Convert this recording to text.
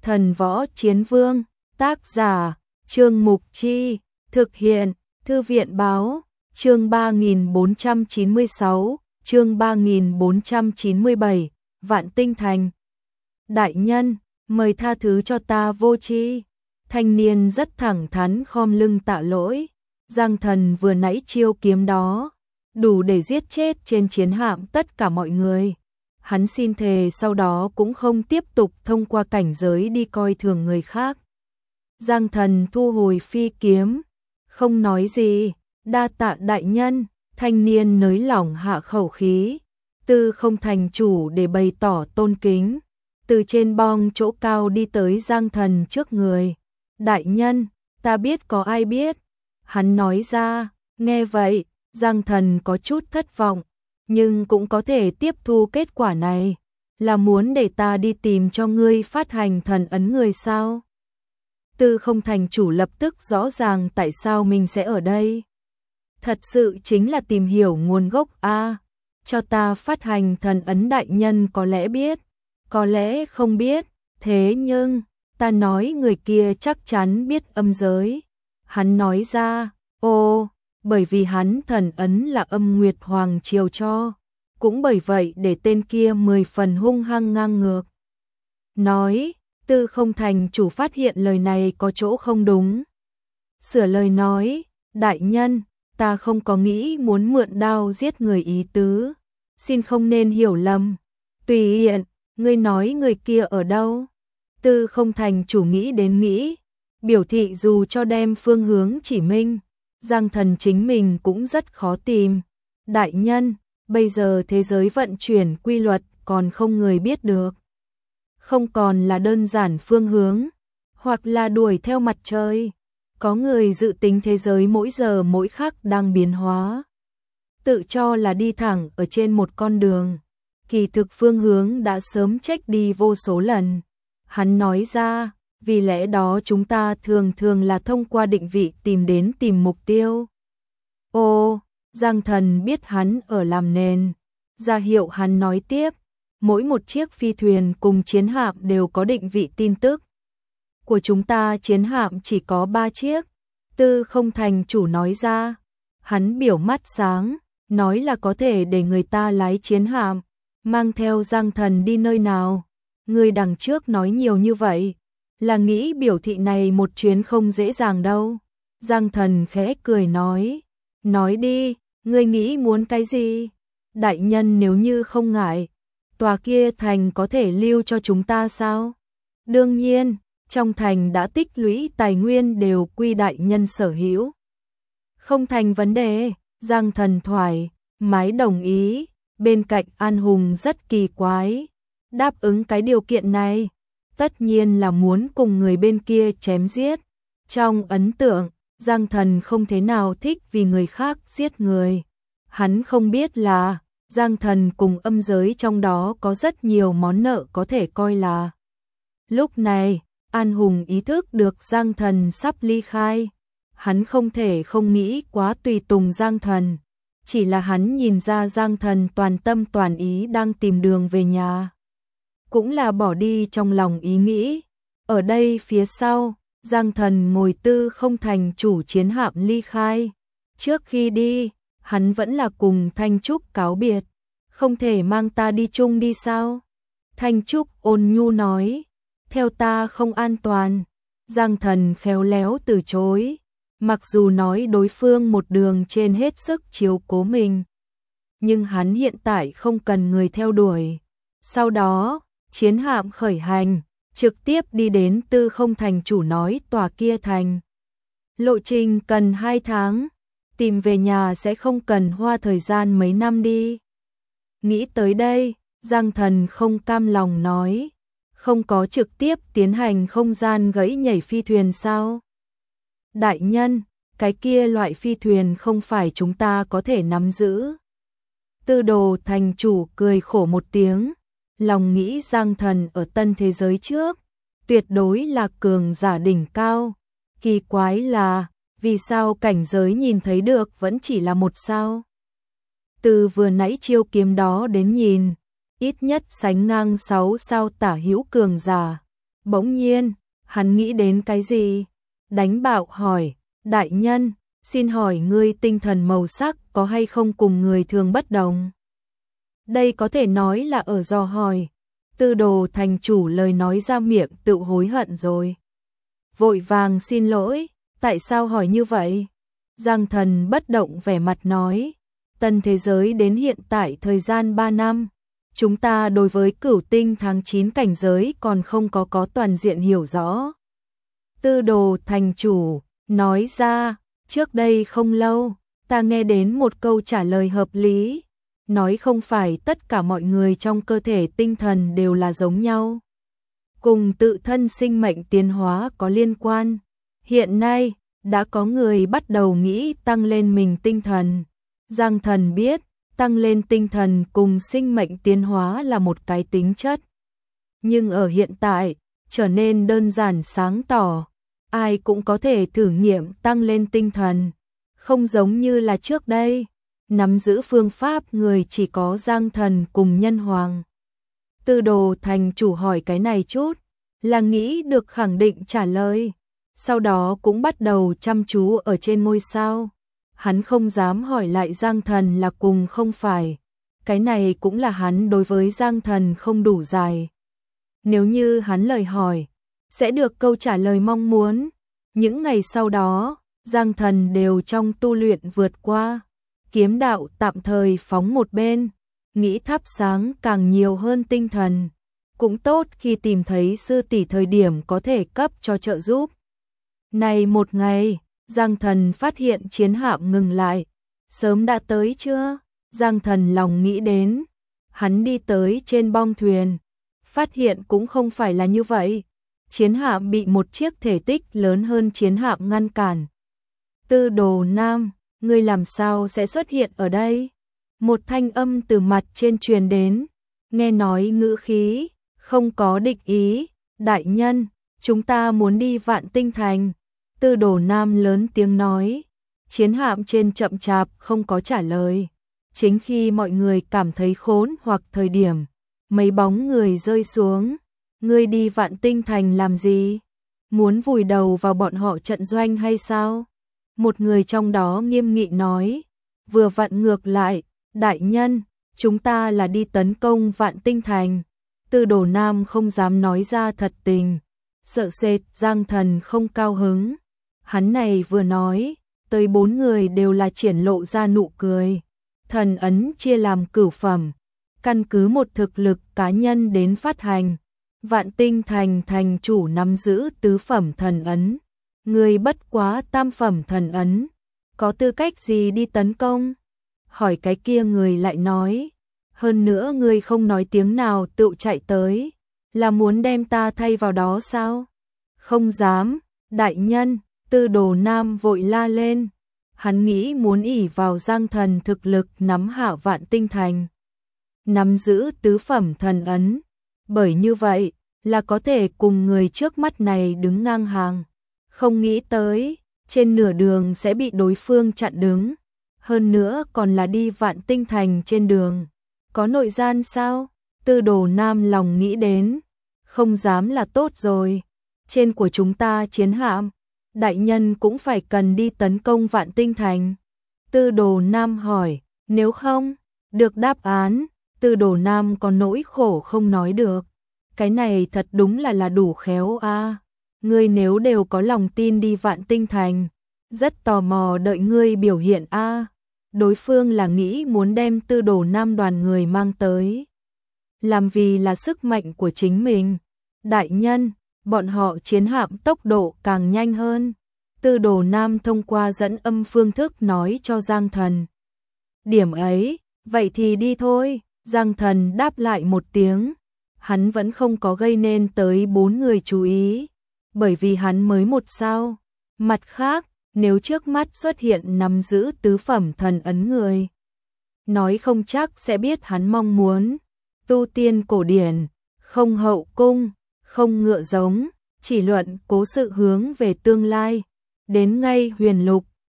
Thần Võ Chiến Vương, tác giả, Trương Mục Chi, thực hiện, Thư viện báo, chương 3496, chương 3497, Vạn Tinh Thành. Đại nhân, mời tha thứ cho ta vô tri. Thanh niên rất thẳng thắn khom lưng tạ lỗi. Giang Thần vừa nãy chiêu kiếm đó, đủ để giết chết trên chiến hạm tất cả mọi người. Hắn xin thề sau đó cũng không tiếp tục thông qua cảnh giới đi coi thường người khác. Giang Thần thu hồi phi kiếm, không nói gì, đa tạ đại nhân. Thanh niên nới lỏng hạ khẩu khí, Tư Không thành chủ để bày tỏ tôn kính, từ trên bong chỗ cao đi tới Giang Thần trước người. Đại nhân, ta biết có ai biết. Hắn nói ra. Nghe vậy, Giang Thần có chút thất vọng, nhưng cũng có thể tiếp thu kết quả này. Là muốn để ta đi tìm cho ngươi phát hành thần ấn người sao? Tư Không thành chủ lập tức rõ ràng tại sao mình sẽ ở đây. Thật sự chính là tìm hiểu nguồn gốc a. Cho ta phát hành thần ấn đại nhân có lẽ biết, có lẽ không biết, thế nhưng ta nói người kia chắc chắn biết âm giới. Hắn nói ra, bởi vì hắn thần ấn là Âm Nguyệt Hoàng triều cho, cũng bởi vậy để tên kia 10 phần hung hăng ngang ngược. Nói, Tư Không thành chủ phát hiện lời này có chỗ không đúng. Sửa lời nói, đại nhân, ta không có nghĩ muốn mượn đao giết người ý tứ, xin không nên hiểu lầm. Tùy hiện, ngươi nói người kia ở đâu? Tư Không thành chủ nghĩ đến nghĩ, biểu thị dù cho đem phương hướng chỉ minh, Giang Thần chính mình cũng rất khó tìm. Đại nhân, bây giờ thế giới vận chuyển quy luật còn không người biết được. Không còn là đơn giản phương hướng, hoặc là đuổi theo mặt trời. Có người dự tính thế giới mỗi giờ mỗi khắc đang biến hóa, tự cho là đi thẳng ở trên một con đường, kỳ thực phương hướng đã sớm check đi vô số lần. Hắn nói ra, vì lẽ đó chúng ta thường thường là thông qua định vị tìm mục tiêu. Giang Thần biết hắn ở làm nền, ra hiệu hắn nói tiếp, mỗi một chiếc phi thuyền cùng chiến hạm đều có định vị tin tức. Của chúng ta chiến hạm chỉ có 3 chiếc, Tư Không thành chủ nói ra. Hắn biểu mắt sáng, nói là có thể để người ta lái chiến hạm, mang theo Giang Thần đi nơi nào. Người đằng trước nói nhiều như vậy, là nghĩ biểu thị này một chuyến không dễ dàng đâu. Giang Thần khẽ cười nói đi, ngươi nghĩ muốn cái gì? Đại nhân nếu như không ngại, tòa kia thành có thể lưu cho chúng ta sao? Đương nhiên, trong thành đã tích lũy tài nguyên đều quy đại nhân sở hữu. Không thành vấn đề, Giang Thần thoải mái đồng ý. Bên cạnh An Hùng rất kỳ quái, đáp ứng cái điều kiện này, tất nhiên là muốn cùng người bên kia chém giết. Trong ấn tượng, Giang Thần không thế nào thích vì người khác giết người. Hắn không biết là Giang Thần cùng âm giới trong đó có rất nhiều món nợ có thể coi là. Lúc này, An Hùng ý thức được Giang Thần sắp ly khai. Hắn không thể không nghĩ quá tùy tùng Giang Thần. Chỉ là hắn nhìn ra Giang Thần toàn tâm toàn ý đang tìm đường về nhà. Cũng là bỏ đi trong lòng ý nghĩ. Ở đây phía sau, Giang Thần ngồi Tư Không thành chủ chiến hạm ly khai. Trước khi đi, hắn vẫn là cùng Thanh Trúc cáo biệt. Không thể mang ta đi chung đi sao? Thanh Trúc ôn nhu nói, theo ta không an toàn. Giang Thần khéo léo từ chối, mặc dù nói đối phương một đường trên hết sức chiếu cố mình, nhưng hắn hiện tại không cần người theo đuổi. Sau đó, chiến hạm khởi hành, trực tiếp đi đến Tư Không thành chủ nói tòa kia thành. Lộ trình cần 2 tháng, tìm về nhà sẽ không cần hoa thời gian mấy năm đi. Nghĩ tới đây, Giang Thần không cam lòng nói, không có trực tiếp tiến hành không gian gãy nhảy phi thuyền sao? Đại nhân, cái kia loại phi thuyền không phải chúng ta có thể nắm giữ. Tư Đồ thành chủ cười khổ một tiếng, lòng nghĩ Giang Thần ở tân thế giới trước, tuyệt đối là cường giả đỉnh cao. Kỳ quái là, vì sao cảnh giới nhìn thấy được vẫn chỉ là 1 sao? Từ vừa nãy chiêu kiếm đó đến nhìn, ít nhất sánh ngang 6 sao tả hữu cường giả. Bỗng nhiên, hắn nghĩ đến cái gì? Đánh bạo hỏi, đại nhân, xin hỏi ngươi tinh thần màu sắc có hay không cùng người thường bất đồng? Đây có thể nói là ở dò hỏi. Tư Đồ thành chủ lời nói ra miệng tự hối hận rồi. Vội vàng xin lỗi, tại sao hỏi như vậy? Giang Thần bất động vẻ mặt nói, tân thế giới đến hiện tại thời gian 3 năm. Chúng ta đối với cửu tinh tháng 9 cảnh giới còn không có toàn diện hiểu rõ. Tư Đồ thành chủ nói ra, trước đây không lâu, ta nghe đến một câu trả lời hợp lý, nói không phải tất cả mọi người trong cơ thể tinh thần đều là giống nhau, cùng tự thân sinh mệnh tiến hóa có liên quan. Hiện nay, đã có người bắt đầu nghĩ tăng lên mình tinh thần. Giang Thần biết, tăng lên tinh thần cùng sinh mệnh tiến hóa là một cái tính chất. Nhưng ở hiện tại, trở nên đơn giản sáng tỏ, ai cũng có thể thử nghiệm tăng lên tinh thần, không giống như là trước đây, nắm giữ phương pháp người chỉ có Giang Thần cùng Nhân Hoàng. Tư Đồ thành chủ hỏi cái này chút, là nghĩ được khẳng định trả lời, sau đó cũng bắt đầu chăm chú ở trên ngôi sao. Hắn không dám hỏi lại Giang Thần là cùng không phải, cái này cũng là hắn đối với Giang Thần không đủ dài. Nếu như hắn lời hỏi, sẽ được câu trả lời mong muốn. Những ngày sau đó, Giang Thần đều trong tu luyện vượt qua, kiếm đạo tạm thời phóng một bên, nghĩ thắp sáng càng nhiều hơn tinh thần. Cũng tốt khi tìm thấy sư tỷ thời điểm có thể cấp cho trợ giúp. Này một ngày, Giang Thần phát hiện chiến hạm ngừng lại. Sớm đã tới chưa? Giang Thần lòng nghĩ đến. Hắn đi tới trên bong thuyền, phát hiện cũng không phải là như vậy. Chiến hạm bị một chiếc thể tích lớn hơn chiến hạm ngăn cản. Tư Đồ Nam, ngươi làm sao sẽ xuất hiện ở đây? Một thanh âm từ mặt trên truyền đến, nghe nói ngữ khí không có địch ý. Đại nhân, chúng ta muốn đi Vạn Tinh Thành. Tư Đồ Nam lớn tiếng nói. Chiến hạm trên chậm chạp không có trả lời. Chính khi mọi người cảm thấy khốn hoặc thời điểm, mấy bóng người rơi xuống. Ngươi đi Vạn Tinh Thành làm gì? Muốn vùi đầu vào bọn họ trận doanh hay sao? Một người trong đó nghiêm nghị nói. Vừa vặn ngược lại, đại nhân, chúng ta là đi tấn công Vạn Tinh Thành. Tư Đồ Nam không dám nói ra thật tình, sợ sệt Giang Thần không cao hứng. Hắn này vừa nói, tới 4 người đều là triển lộ ra nụ cười. Thần ấn chia làm cửu phẩm, căn cứ một thực lực cá nhân đến phát hành. Vạn Tinh Thành thành chủ nắm giữ tứ phẩm thần ấn, người bất quá tam phẩm thần ấn, có tư cách gì đi tấn công? Hỏi cái kia người lại nói, hơn nữa người không nói tiếng nào tự chạy tới, là muốn đem ta thay vào đó sao? Không dám, đại nhân. Tư Đồ Nam vội la lên, hắn nghĩ muốn ỷ vào Giang Thần thực lực nắm hạ Vạn Tinh Thành, nắm giữ tứ phẩm thần ấn, bởi như vậy là có thể cùng người trước mắt này đứng ngang hàng. Không nghĩ tới, trên nửa đường sẽ bị đối phương chặn đứng, hơn nữa còn là đi Vạn Tinh Thành trên đường. Có nội gian sao? Tư Đồ Nam lòng nghĩ đến, không dám là tốt rồi, trên của chúng ta chiến hạm. Đại nhân cũng phải cần đi tấn công Vạn Tinh Thành. Tư Đồ Nam hỏi, nếu không, được đáp án, Tư Đồ Nam có nỗi khổ không nói được. Cái này thật đúng là đủ khéo a. Ngươi nếu đều có lòng tin đi Vạn Tinh Thành, rất tò mò đợi ngươi biểu hiện a. Đối phương là nghĩ muốn đem Tư Đồ Nam đoàn người mang tới, làm vì là sức mạnh của chính mình. Đại nhân, bọn họ chiến hạm tốc độ càng nhanh hơn. Tư Đồ Nam thông qua dẫn âm phương thức nói cho Giang Thần. Điểm ấy, vậy thì đi thôi. Giang Thần đáp lại một tiếng. Hắn vẫn không có gây nên tới 4 người chú ý, bởi vì hắn mới 1 sao. Mặt khác, nếu trước mắt xuất hiện nắm giữ tứ phẩm thần ấn người, nói không chắc sẽ biết hắn mong muốn. Tu tiên cổ điển, không hậu cung, không ngựa giống, chỉ luận cố sự hướng về tương lai. Đến ngay huyền lục,